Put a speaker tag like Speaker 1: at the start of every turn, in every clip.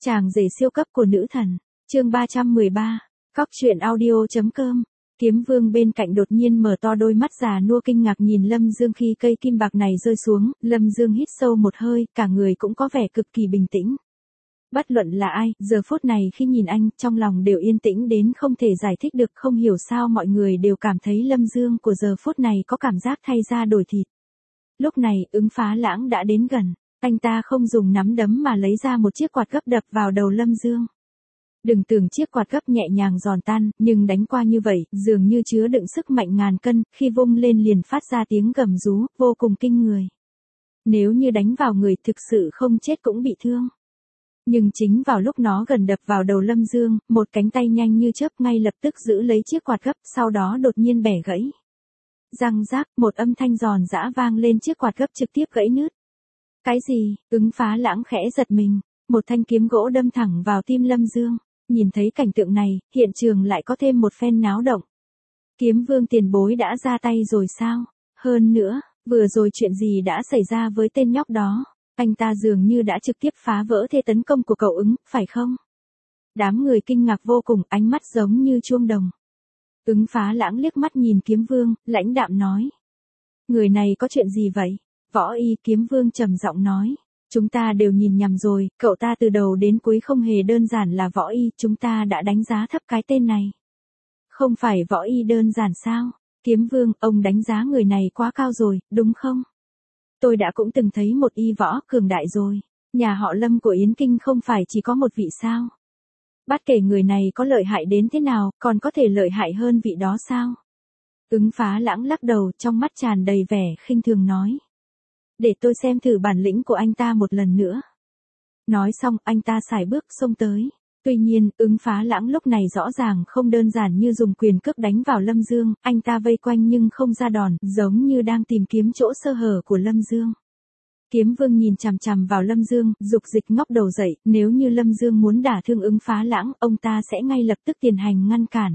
Speaker 1: Chàng rể siêu cấp của nữ thần. Chương 313. Cóc truyện audio.com. Kiếm Vương bên cạnh đột nhiên mở to đôi mắt già nua kinh ngạc nhìn Lâm Dương khi cây kim bạc này rơi xuống, Lâm Dương hít sâu một hơi, cả người cũng có vẻ cực kỳ bình tĩnh. Bất luận là ai, giờ phút này khi nhìn anh, trong lòng đều yên tĩnh đến không thể giải thích được, không hiểu sao mọi người đều cảm thấy Lâm Dương của giờ phút này có cảm giác thay da đổi thịt. Lúc này, Ứng Phá Lãng đã đến gần, anh ta không dùng nắm đấm mà lấy ra một chiếc quạt gấp đập vào đầu Lâm Dương. Đừng tưởng chiếc quạt gấp nhẹ nhàng giòn tan, nhưng đánh qua như vậy, dường như chứa đựng sức mạnh ngàn cân, khi vung lên liền phát ra tiếng gầm rú, vô cùng kinh người. Nếu như đánh vào người thực sự không chết cũng bị thương. Nhưng chính vào lúc nó gần đập vào đầu Lâm Dương, một cánh tay nhanh như chớp ngay lập tức giữ lấy chiếc quạt gấp, sau đó đột nhiên bẻ gãy. Răng rác, một âm thanh giòn giã vang lên, chiếc quạt gấp trực tiếp gãy nứt. Cái gì? Ứng Phá Lãng khẽ giật mình, một thanh kiếm gỗ đâm thẳng vào tim Lâm Dương. Nhìn thấy cảnh tượng này, hiện trường lại có thêm một phen náo động. Kiếm Vương tiền bối đã ra tay rồi sao? Hơn nữa, vừa rồi chuyện gì đã xảy ra với tên nhóc đó? Anh ta dường như đã trực tiếp phá vỡ thế tấn công của cậu Ứng, phải không? Đám người kinh ngạc vô cùng, ánh mắt giống như chuông đồng. Ứng Phá Lãng liếc mắt nhìn Kiếm Vương, lãnh đạm nói. Người này có chuyện gì vậy? Võ Y. Kiếm Vương trầm giọng nói. Chúng ta đều nhìn nhầm rồi, cậu ta từ đầu đến cuối không hề đơn giản là Võ Y, chúng ta đã đánh giá thấp cái tên này. Không phải Võ Y đơn giản sao? Kiếm Vương, ông đánh giá người này quá cao rồi, đúng không? Tôi đã cũng từng thấy một y võ cường đại rồi. Nhà họ Lâm của Yến Kinh không phải chỉ có một vị sao? Bất kể người này có lợi hại đến thế nào, còn có thể lợi hại hơn vị đó sao? Ứng Phá Lãng lắc đầu, trong mắt tràn đầy vẻ khinh thường nói. Để tôi xem thử bản lĩnh của anh ta một lần nữa. Nói xong, anh ta sải bước xông tới. Tuy nhiên, Ứng Phá Lãng lúc này rõ ràng không đơn giản như dùng quyền cước đánh vào Lâm Dương, anh ta vây quanh nhưng không ra đòn, giống như đang tìm kiếm chỗ sơ hở của Lâm Dương. Kiếm Vương nhìn chằm chằm vào Lâm Dương, dục dịch ngóc đầu dậy, nếu như Lâm Dương muốn đả thương Ứng Phá Lãng, ông ta sẽ ngay lập tức tiến hành ngăn cản.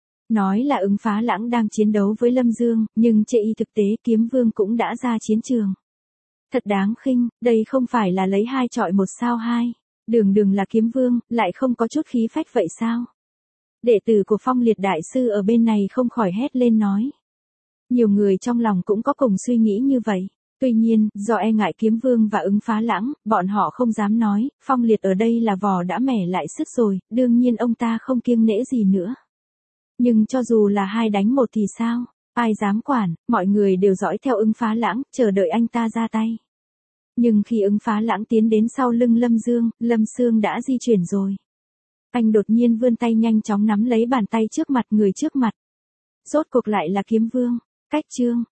Speaker 1: Nói là Ứng Phá Lãng đang chiến đấu với Lâm Dương, nhưng trên thực tế Kiếm Vương cũng đã ra chiến trường. Thật đáng khinh, đây không phải là lấy hai chọi một sao hai. Đường là Kiếm Vương, lại không có chút khí phách vậy sao? Đệ tử của Phong Liệt Đại Sư ở bên này không khỏi hét lên nói. Nhiều người trong lòng cũng có cùng suy nghĩ như vậy. Tuy nhiên, do e ngại Kiếm Vương và Ứng Phá Lãng, bọn họ không dám nói, Phong Liệt ở đây là vò đã mẻ lại sức rồi, đương nhiên ông ta không kiêng nể gì nữa. Nhưng cho dù là hai đánh một thì sao? Ai dám quản, mọi người đều dõi theo Ứng Phá Lãng, chờ đợi anh ta ra tay. Nhưng khi Ứng Phá Lãng tiến đến sau lưng Lâm Dương, Lâm Dương đã di chuyển rồi. Anh đột nhiên vươn tay nhanh chóng nắm lấy bàn tay trước mặt người trước mặt. Rốt cuộc lại là Kiếm Vương. Cách chương.